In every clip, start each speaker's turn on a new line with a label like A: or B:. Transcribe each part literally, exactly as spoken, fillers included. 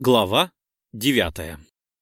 A: Глава девятая.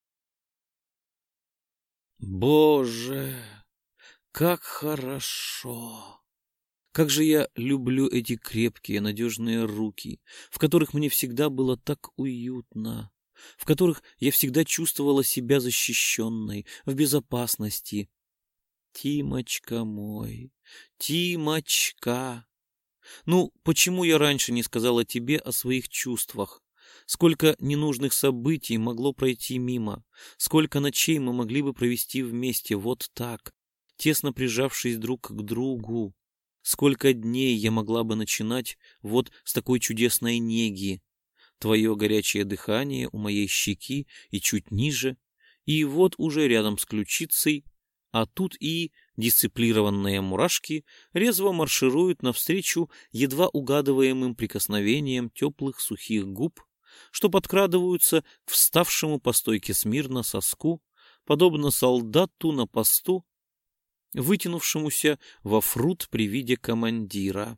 A: Боже, как хорошо! Как же я люблю эти крепкие, надежные руки, в которых мне всегда было так уютно, в которых я всегда чувствовала себя защищенной, в безопасности. Тимочка мой, Тимочка! Ну, почему я раньше не сказала тебе о своих чувствах? Сколько ненужных событий могло пройти мимо, сколько ночей мы могли бы провести вместе вот так, тесно прижавшись друг к другу. Сколько дней я могла бы начинать вот с такой чудесной неги. Твое горячее дыхание у моей щеки и чуть ниже, и вот уже рядом с ключицей, а тут и дисциплинированные мурашки резво маршируют навстречу едва угадываемым прикосновениям теплых сухих губ, что подкрадываются к вставшему по стойке смирно соску, подобно солдату на посту, вытянувшемуся во фрут при виде командира.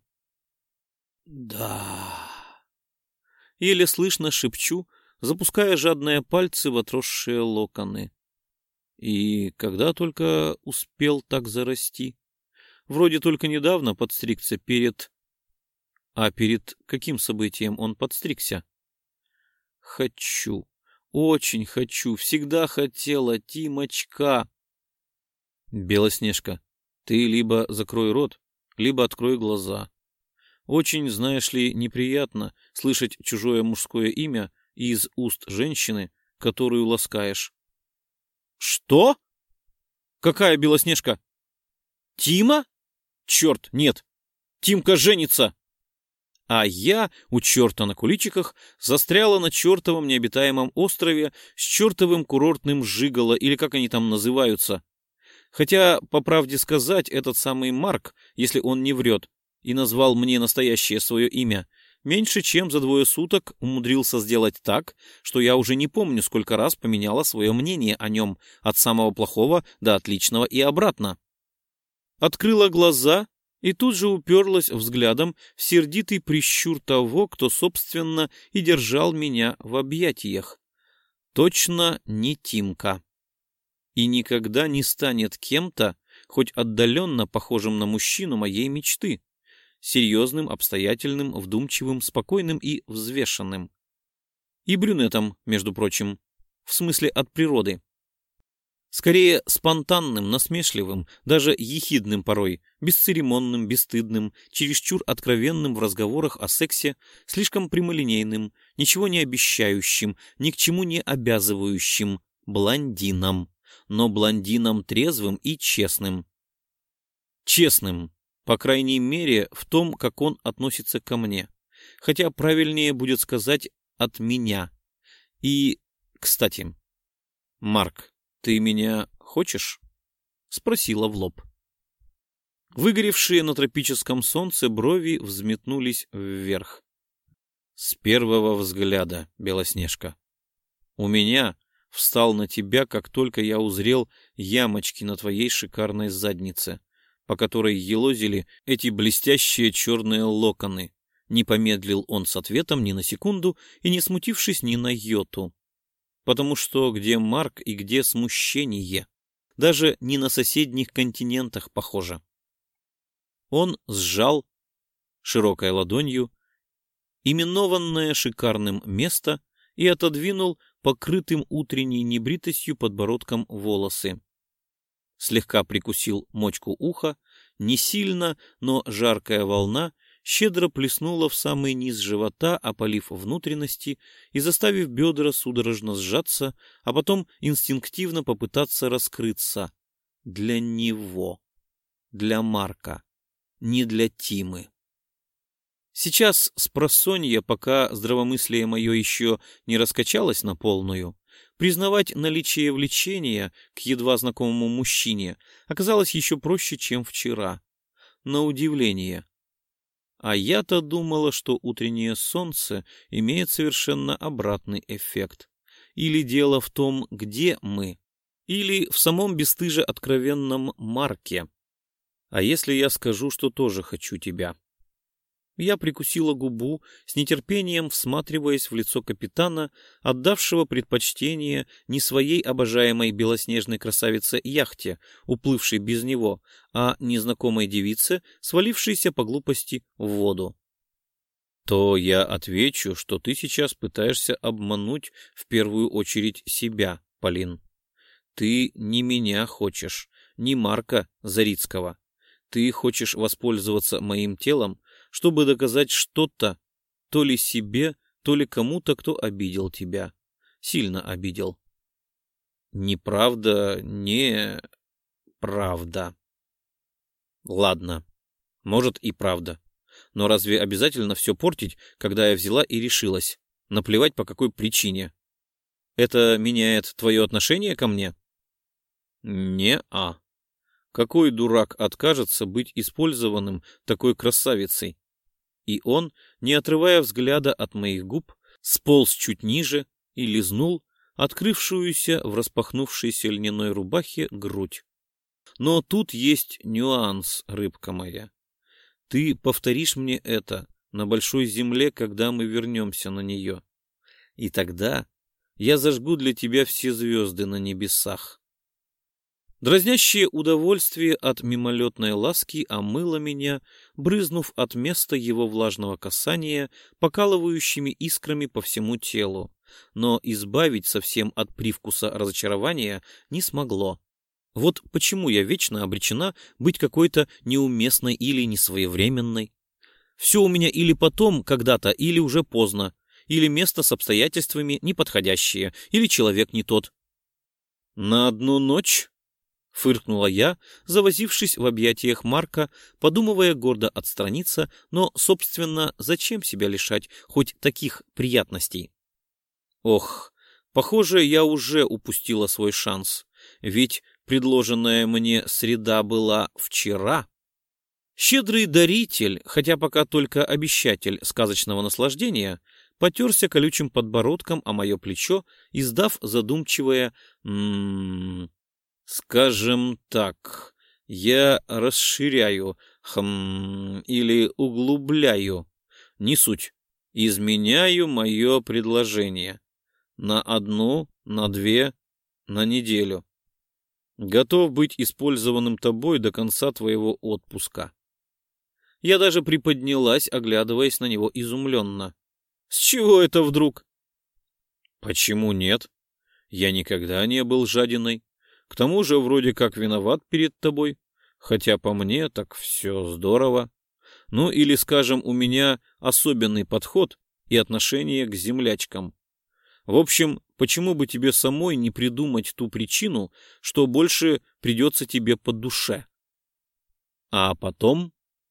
A: Да. Еле слышно шепчу, запуская жадные пальцы в отросшие локоны. И когда только успел так зарасти? Вроде только недавно подстригся перед... А перед каким событием он подстригся? Хочу, очень хочу, всегда хотела, Тимочка. Белоснежка, ты либо закрой рот, либо открой глаза. Очень, знаешь ли, неприятно слышать чужое мужское имя из уст женщины, которую ласкаешь. Что? Какая Белоснежка? Тима? Черт, нет. Тимка женится. А я у черта на куличиках застряла на чертовом необитаемом острове с чертовым курортным жиголо, или как они там называются. Хотя, по правде сказать, этот самый Марк, если он не врет, и назвал мне настоящее свое имя, меньше чем за двое суток умудрился сделать так, что я уже не помню, сколько раз поменяла свое мнение о нем, от самого плохого до отличного и обратно. Открыла глаза и тут же уперлась взглядом в сердитый прищур того, кто, собственно, и держал меня в объятиях. Точно не Тимка. И никогда не станет кем-то, хоть отдаленно похожим на мужчину моей мечты. Серьезным, обстоятельным, вдумчивым, спокойным и взвешенным. И брюнетом, между прочим, в смысле от природы. Скорее спонтанным, насмешливым, даже ехидным порой, бесцеремонным, бесстыдным, чересчур откровенным в разговорах о сексе, слишком прямолинейным, ничего не обещающим, ни к чему не обязывающим блондином, но блондином трезвым и честным. Честным, по крайней мере, в том, как он относится ко мне. Хотя правильнее будет сказать «от меня». И, кстати, Марк, ты меня хочешь? Спросила в лоб. Выгоревшие на тропическом солнце брови взметнулись вверх. С первого взгляда, Белоснежка. У меня встал на тебя, как только я узрел ямочки на твоей шикарной заднице, по которой елозили эти блестящие черные локоны. Не помедлил он с ответом ни на секунду и не смутившись ни на йоту. Потому что где Марк и где смущение? Даже не на соседних континентах похоже. Он сжал широкой ладонью именованное шикарным место и отодвинул покрытым утренней небритостью подбородком волосы. Слегка прикусил мочку уха, не сильно, но жаркая волна щедро плеснула в самый низ живота, опалив внутренности и заставив бедра судорожно сжаться, а потом инстинктивно попытаться раскрыться. Для него. Для Марка. Не для Тимы. Сейчас спросонья, пока здравомыслие мое еще не раскачалось на полную, признавать наличие влечения к едва знакомому мужчине оказалось еще проще, чем вчера. На удивление. А я-то думала, что утреннее солнце имеет совершенно обратный эффект. Или дело в том, где мы, или в самом бесстыже откровенном Марке. А если я скажу, что тоже хочу тебя? Я прикусила губу, с нетерпением всматриваясь в лицо капитана, отдавшего предпочтение не своей обожаемой белоснежной красавице яхте, уплывшей без него, а незнакомой девице, свалившейся по глупости в воду. То я отвечу, что ты сейчас пытаешься обмануть в первую очередь себя, Полин. Ты не меня хочешь, не Марка Зарицкого. Ты хочешь воспользоваться моим телом, чтобы доказать что-то, то ли себе, то ли кому-то, кто обидел тебя. Сильно обидел. Неправда, не правда. Ладно, может и правда. Но разве обязательно все портить, когда я взяла и решилась? Наплевать по какой причине. Это меняет твое отношение ко мне? Не-а. Какой дурак откажется быть использованным такой красавицей? И он, не отрывая взгляда от моих губ, сполз чуть ниже и лизнул открывшуюся в распахнувшейся льняной рубахе грудь. Но тут есть нюанс, рыбка моя. Ты повторишь мне это на большой земле, когда мы вернемся на нее. И тогда я зажгу для тебя все звезды на небесах. Дразнящее удовольствие от мимолетной ласки омыло меня, брызнув от места его влажного касания покалывающими искрами по всему телу, но избавить совсем от привкуса разочарования не смогло. Вот почему я вечно обречена быть какой-то неуместной или несвоевременной. Все у меня или потом, когда-то, или уже поздно, или место с обстоятельствами неподходящее, или человек не тот. На одну ночь... — фыркнула я, завозившись в объятиях Марка, подумывая гордо отстраниться, но, собственно, зачем себя лишать хоть таких приятностей? Ох, похоже, я уже упустила свой шанс, ведь предложенная мне среда была вчера. Щедрый даритель, хотя пока только обещатель сказочного наслаждения, потерся колючим подбородком о мое плечо, издав задумчивое «м-м-м». Скажем так, я расширяю, хм, или углубляю, не суть, изменяю мое предложение. На одну, на две, на неделю. Готов быть использованным тобой до конца твоего отпуска. Я даже приподнялась, оглядываясь на него изумленно. С чего это вдруг? Почему нет? Я никогда не был жадиной. К тому же вроде как виноват перед тобой, хотя по мне так все здорово. Ну или, скажем, у меня особенный подход и отношение к землячкам. В общем, почему бы тебе самой не придумать ту причину, что больше придется тебе по душе? А потом...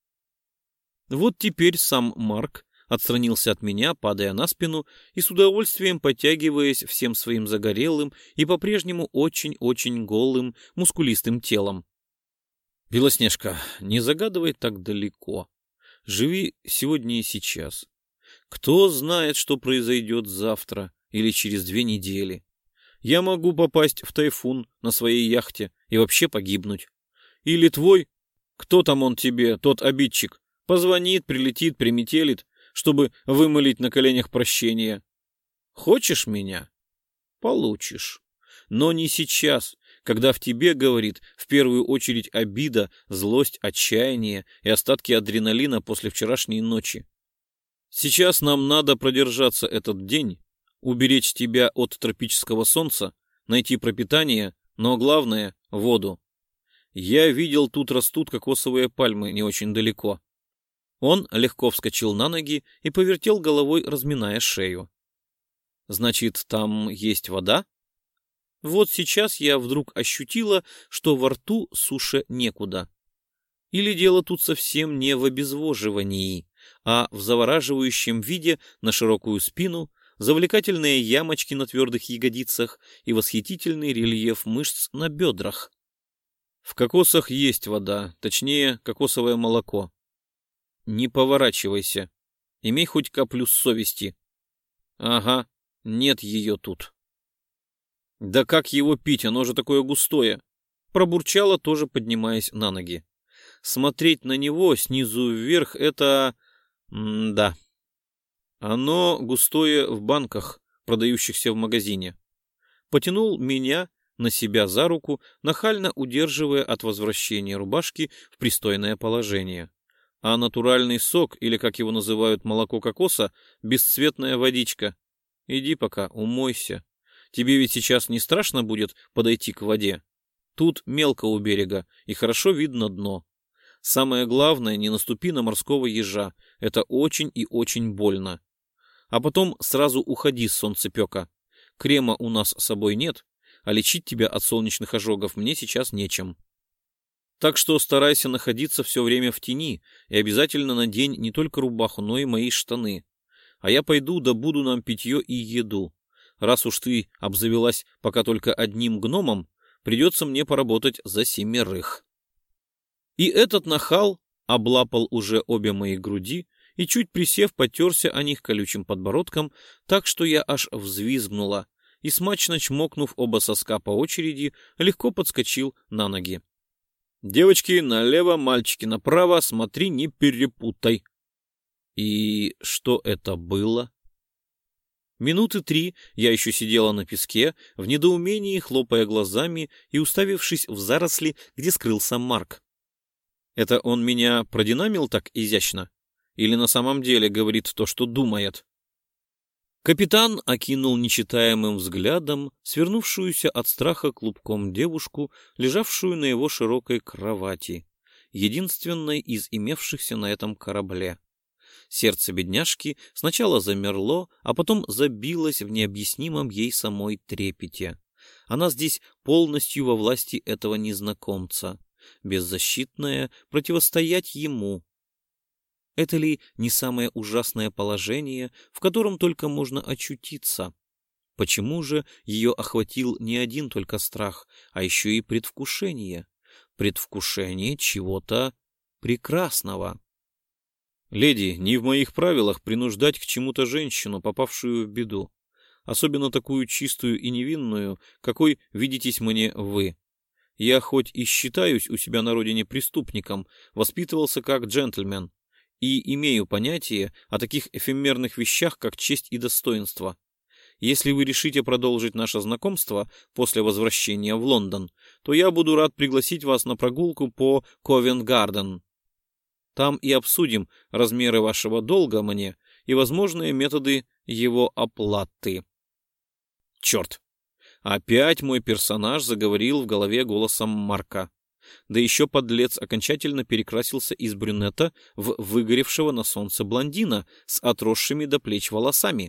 A: Вот теперь сам Марк отстранился от меня, падая на спину и с удовольствием подтягиваясь всем своим загорелым и по-прежнему очень-очень голым, мускулистым телом. Белоснежка, не загадывай так далеко. Живи сегодня и сейчас. Кто знает, что произойдет завтра или через две недели. Я могу попасть в тайфун на своей яхте и вообще погибнуть. Или твой, кто там он тебе, тот обидчик, позвонит, прилетит, приметелит, чтобы вымолить на коленях прощения. Хочешь меня? Получишь. Но не сейчас, когда в тебе, говорит, в первую очередь обида, злость, отчаяние и остатки адреналина после вчерашней ночи. Сейчас нам надо продержаться этот день, уберечь тебя от тропического солнца, найти пропитание, но главное — воду. Я видел, тут растут кокосовые пальмы не очень далеко. Он легко вскочил на ноги и повертел головой, разминая шею. Значит, там есть вода? Вот сейчас я вдруг ощутила, что во рту суше некуда. Или дело тут совсем не в обезвоживании, а в завораживающем виде на широкую спину, завлекательные ямочки на твердых ягодицах и восхитительный рельеф мышц на бедрах. В кокосах есть вода, точнее, кокосовое молоко. Не поворачивайся. Имей хоть каплю совести. Ага, нет ее тут. Да как его пить, оно же такое густое. Пробурчала, тоже поднимаясь на ноги. Смотреть на него снизу вверх — это... М-да. Оно густое в банках, продающихся в магазине. Потянул меня на себя за руку, нахально удерживая от возвращения рубашки в пристойное положение. А натуральный сок, или, как его называют, молоко кокоса, бесцветная водичка. Иди пока, умойся. Тебе ведь сейчас не страшно будет подойти к воде? Тут мелко у берега, и хорошо видно дно. Самое главное, не наступи на морского ежа. Это очень и очень больно. А потом сразу уходи с солнцепека. Крема у нас с собой нет, а лечить тебя от солнечных ожогов мне сейчас нечем. Так что старайся находиться все время в тени и обязательно надень не только рубаху, но и мои штаны. А я пойду добуду нам питье и еду. Раз уж ты обзавелась пока только одним гномом, придется мне поработать за семерых. И этот нахал облапал уже обе мои груди и, чуть присев, потерся о них колючим подбородком, так что я аж взвизгнула и, смачно чмокнув оба соска по очереди, легко подскочил на ноги. «Девочки налево, мальчики направо, смотри, не перепутай». И что это было? Минуты три я еще сидела на песке, в недоумении хлопая глазами и уставившись в заросли, где скрылся Марк. Это он меня продинамил так изящно? Или на самом деле говорит то, что думает? Капитан окинул нечитаемым взглядом свернувшуюся от страха клубком девушку, лежавшую на его широкой кровати, единственной из имевшихся на этом корабле. Сердце бедняжки сначала замерло, а потом забилось в необъяснимом ей самой трепете. Она здесь полностью во власти этого незнакомца, беззащитная, противостоять ему. Это ли не самое ужасное положение, в котором только можно очутиться? Почему же ее охватил не один только страх, а еще и предвкушение? Предвкушение чего-то прекрасного. Леди, не в моих правилах принуждать к чему-то женщину, попавшую в беду, особенно такую чистую и невинную, какой видитесь мне вы. Я хоть и считаюсь у себя на родине преступником, воспитывался как джентльмен, и имею понятие о таких эфемерных вещах, как честь и достоинство. Если вы решите продолжить наше знакомство после возвращения в Лондон, то я буду рад пригласить вас на прогулку по Ковент-Гарден. Там и обсудим размеры вашего долга мне и возможные методы его оплаты. Черт! Опять мой персонаж заговорил в голове голосом Марка. Да еще подлец окончательно перекрасился из брюнета в выгоревшего на солнце блондина с отросшими до плеч волосами.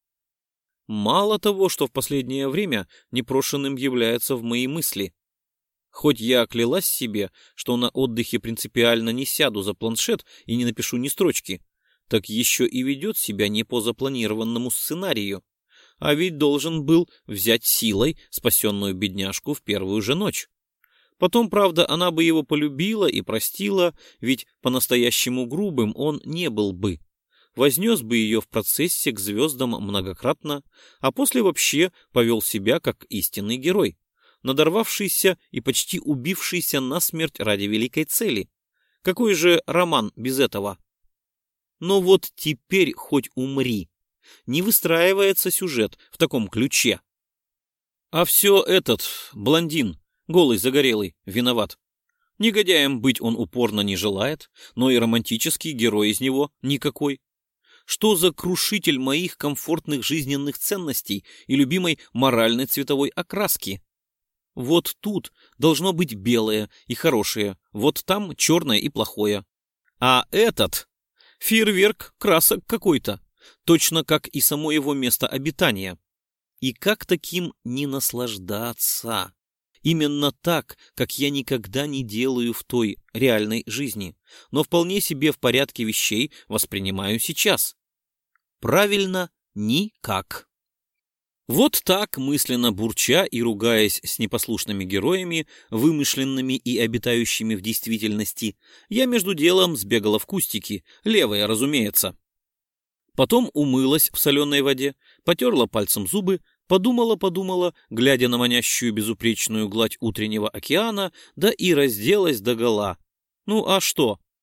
A: Мало того, что в последнее время непрошенным является в мои мысли. Хоть я клялась себе, что на отдыхе принципиально не сяду за планшет и не напишу ни строчки, так еще и ведет себя не по запланированному сценарию. А ведь должен был взять силой спасенную бедняжку в первую же ночь. Потом, правда, она бы его полюбила и простила, ведь по-настоящему грубым он не был бы. Вознес бы ее в процессе к звездам многократно, а после вообще повел себя как истинный герой, надорвавшийся и почти убившийся насмерть ради великой цели. Какой же роман без этого? Но вот теперь хоть умри. Не выстраивается сюжет в таком ключе. А все этот блондин, голый, загорелый, виноват. Негодяем быть он упорно не желает, но и романтический герой из него никакой. Что за крушитель моих комфортных жизненных ценностей и любимой моральной цветовой окраски? Вот тут должно быть белое и хорошее, вот там черное и плохое. А этот — фейерверк красок какой-то, точно как и само его место обитания. И как таким не наслаждаться? Именно так, как я никогда не делаю в той реальной жизни, но вполне себе в порядке вещей воспринимаю сейчас. Правильно, никак. Вот так, мысленно бурча и ругаясь с непослушными героями, вымышленными и обитающими в действительности, я между делом сбегала в кустики, левая, разумеется. Потом умылась в соленой воде, потерла пальцем зубы, подумала-подумала, глядя на манящую безупречную гладь утреннего океана, да и разделась догола. Ну а что?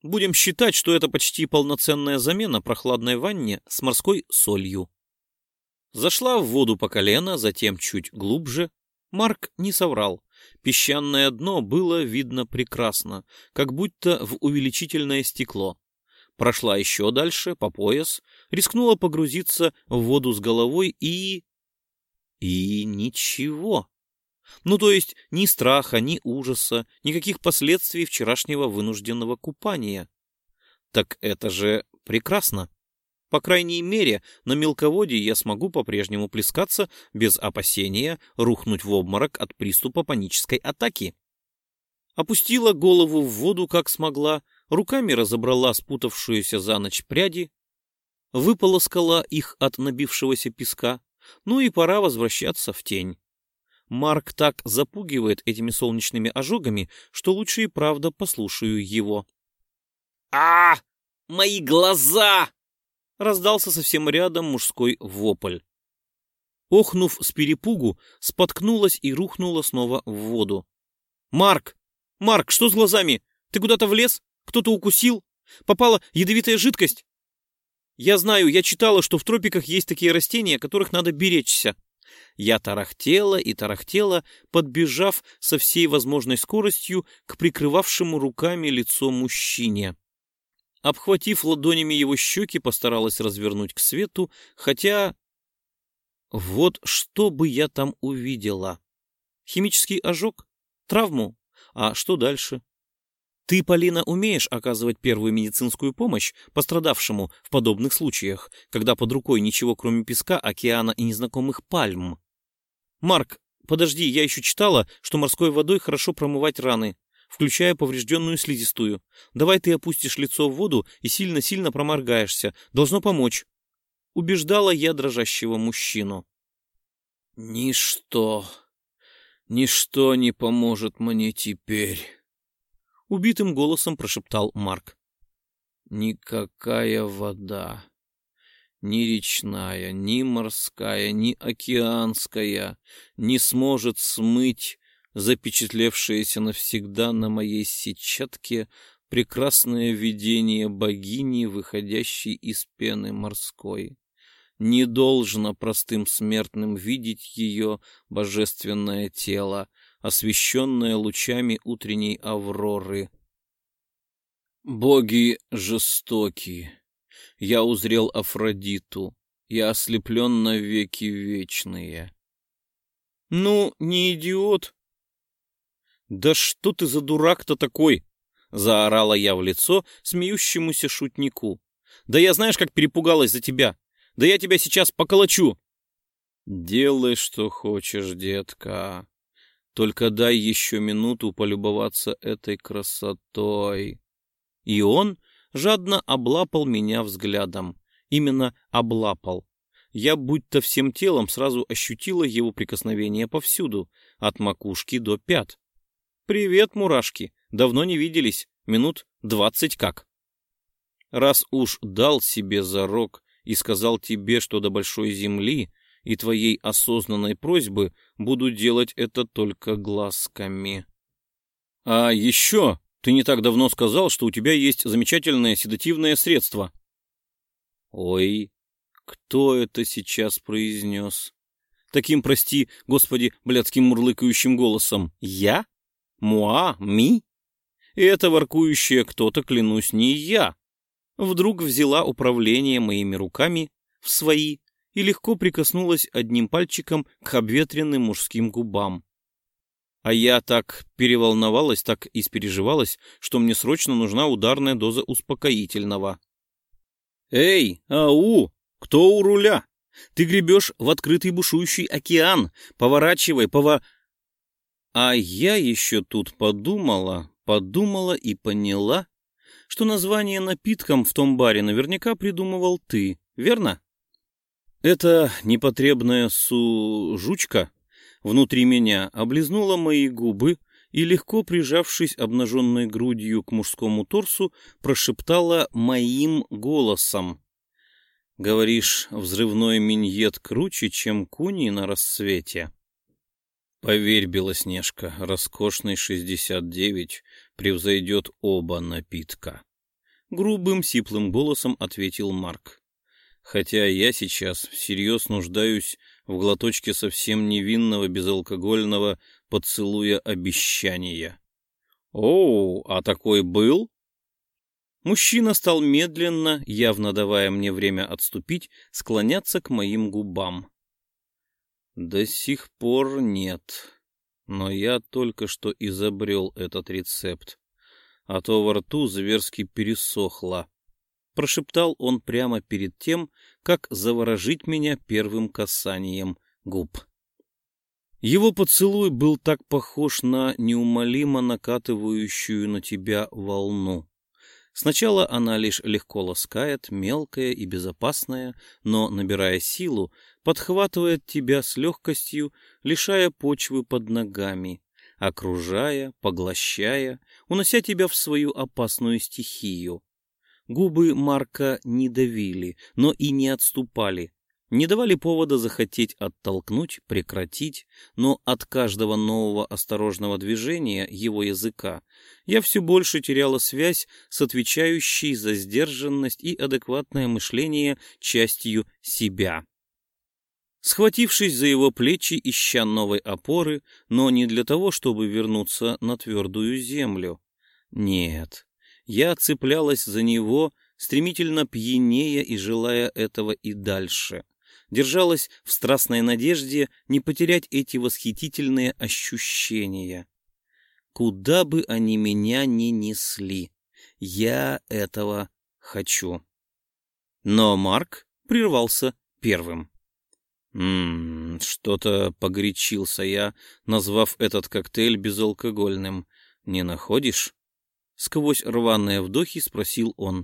A: Будем считать, что это почти полноценная замена прохладной ванне с морской солью. Зашла в воду по колено, затем чуть глубже. Марк не соврал. Песчаное дно было видно прекрасно, как будто в увеличительное стекло. Прошла еще дальше, по пояс, рискнула погрузиться в воду с головой и... И ничего. Ну, то есть ни страха, ни ужаса, никаких последствий вчерашнего вынужденного купания. Так это же прекрасно. По крайней мере, на мелководье я смогу по-прежнему плескаться без опасения рухнуть в обморок от приступа панической атаки. Опустила голову в воду, как смогла, руками разобрала спутавшуюся за ночь пряди, выполоскала их от набившегося песка, ну и пора возвращаться в тень. Марк так запугивает этими солнечными ожогами, что лучше и правда послушаю его. «А, мои глаза!» — раздался совсем рядом мужской вопль. Охнув с перепугу, споткнулась и рухнула снова в воду. «Марк! Марк, что с глазами? Ты куда-то влез? Кто-то укусил? Попала ядовитая жидкость?» «Я знаю, я читала, что в тропиках есть такие растения, которых надо беречься». Я тарахтела и тарахтела, подбежав со всей возможной скоростью к прикрывавшему руками лицо мужчине. Обхватив ладонями его щеки, постаралась развернуть к свету, хотя... Вот что бы я там увидела? Химический ожог? Травму? А что дальше? Ты, Полина, умеешь оказывать первую медицинскую помощь пострадавшему в подобных случаях, когда под рукой ничего, кроме песка, океана и незнакомых пальм? Марк, подожди, я еще читала, что морской водой хорошо промывать раны, включая поврежденную слизистую. Давай ты опустишь лицо в воду и сильно-сильно проморгаешься. Должно помочь. Убеждала я дрожащего мужчину. Ничто, ничто не поможет мне теперь. Убитым голосом прошептал Марк. Никакая вода, ни речная, ни морская, ни океанская не сможет смыть запечатлевшееся навсегда на моей сетчатке прекрасное видение богини, выходящей из пены морской. Не должно простым смертным видеть ее божественное тело, освещенное лучами утренней авроры. Боги жестоки. Я узрел Афродиту. Я ослеплен навеки вечные. Ну, не идиот. Да что ты за дурак-то такой? Заорала я в лицо смеющемуся шутнику. Да я знаешь, как перепугалась за тебя. Да я тебя сейчас поколочу. Делай, что хочешь, детка. Только дай еще минуту полюбоваться этой красотой. И он жадно облапал меня взглядом. Именно облапал. Я будто всем телом сразу ощутила его прикосновение повсюду, от макушки до пят. «Привет, мурашки! Давно не виделись, минут двадцать как». Раз уж дал себе зарок и сказал тебе, что до большой земли и твоей осознанной просьбы буду делать это только глазками. А еще ты не так давно сказал, что у тебя есть замечательное седативное средство. Ой, кто это сейчас произнес? Таким, прости, господи, блядским мурлыкающим голосом. Я? Муа? Ми? Это воркующее кто-то, клянусь, не я. Вдруг взяла управление моими руками в свои и легко прикоснулась одним пальчиком к обветренным мужским губам. А я так переволновалась, так испереживалась, что мне срочно нужна ударная доза успокоительного. «Эй, ау! Кто у руля? Ты гребешь в открытый бушующий океан! Поворачивай, пова...» А я еще тут подумала, подумала и поняла, что название напиткам в том баре наверняка придумывал ты, верно? Эта непотребная су-жучка внутри меня облизнула мои губы и, легко прижавшись обнаженной грудью к мужскому торсу, прошептала моим голосом. «Говоришь, взрывной миньет круче, чем куни на рассвете?» «Поверь, Белоснежка, роскошный шестьдесят девять превзойдет оба напитка». грубым сиплым голосом ответил Марк. Хотя я сейчас всерьез нуждаюсь в глоточке совсем невинного безалкогольного поцелуя обещания. Оу, а такой был? Мужчина стал медленно, явно давая мне время отступить, склоняться к моим губам. До сих пор нет, но я только что изобрел этот рецепт, а то во рту зверски пересохло. Прошептал он прямо перед тем, как заворожить меня первым касанием губ. Его поцелуй был так похож на неумолимо накатывающую на тебя волну. Сначала она лишь легко ласкает, мелкая и безопасная, но, набирая силу, подхватывает тебя с легкостью, лишая почвы под ногами, окружая, поглощая, унося тебя в свою опасную стихию. Губы Марка не давили, но и не отступали, не давали повода захотеть оттолкнуть, прекратить, но от каждого нового осторожного движения его языка я все больше теряла связь с отвечающей за сдержанность и адекватное мышление частью себя. Схватившись за его плечи, ища новой опоры, но не для того, чтобы вернуться на твердую землю. Нет, я цеплялась за него, стремительно пьянея и желая этого и дальше. Держалась в страстной надежде не потерять эти восхитительные ощущения. Куда бы они меня ни несли, я этого хочу. Но Марк прервался первым. «М-м, что-то погорячился я, назвав этот коктейль безалкогольным. Не находишь?» Сквозь рваные вдохи спросил он.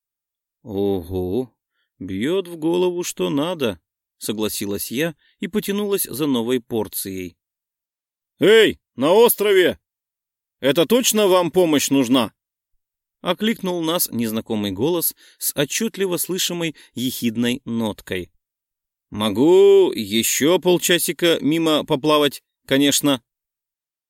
A: «Ого, бьет в голову, что надо», — согласилась я и потянулась за новой порцией. «Эй, на острове! Это точно вам помощь нужна?» — окликнул нас незнакомый голос с отчетливо слышимой ехидной ноткой. «Могу еще полчасика мимо поплавать, конечно»,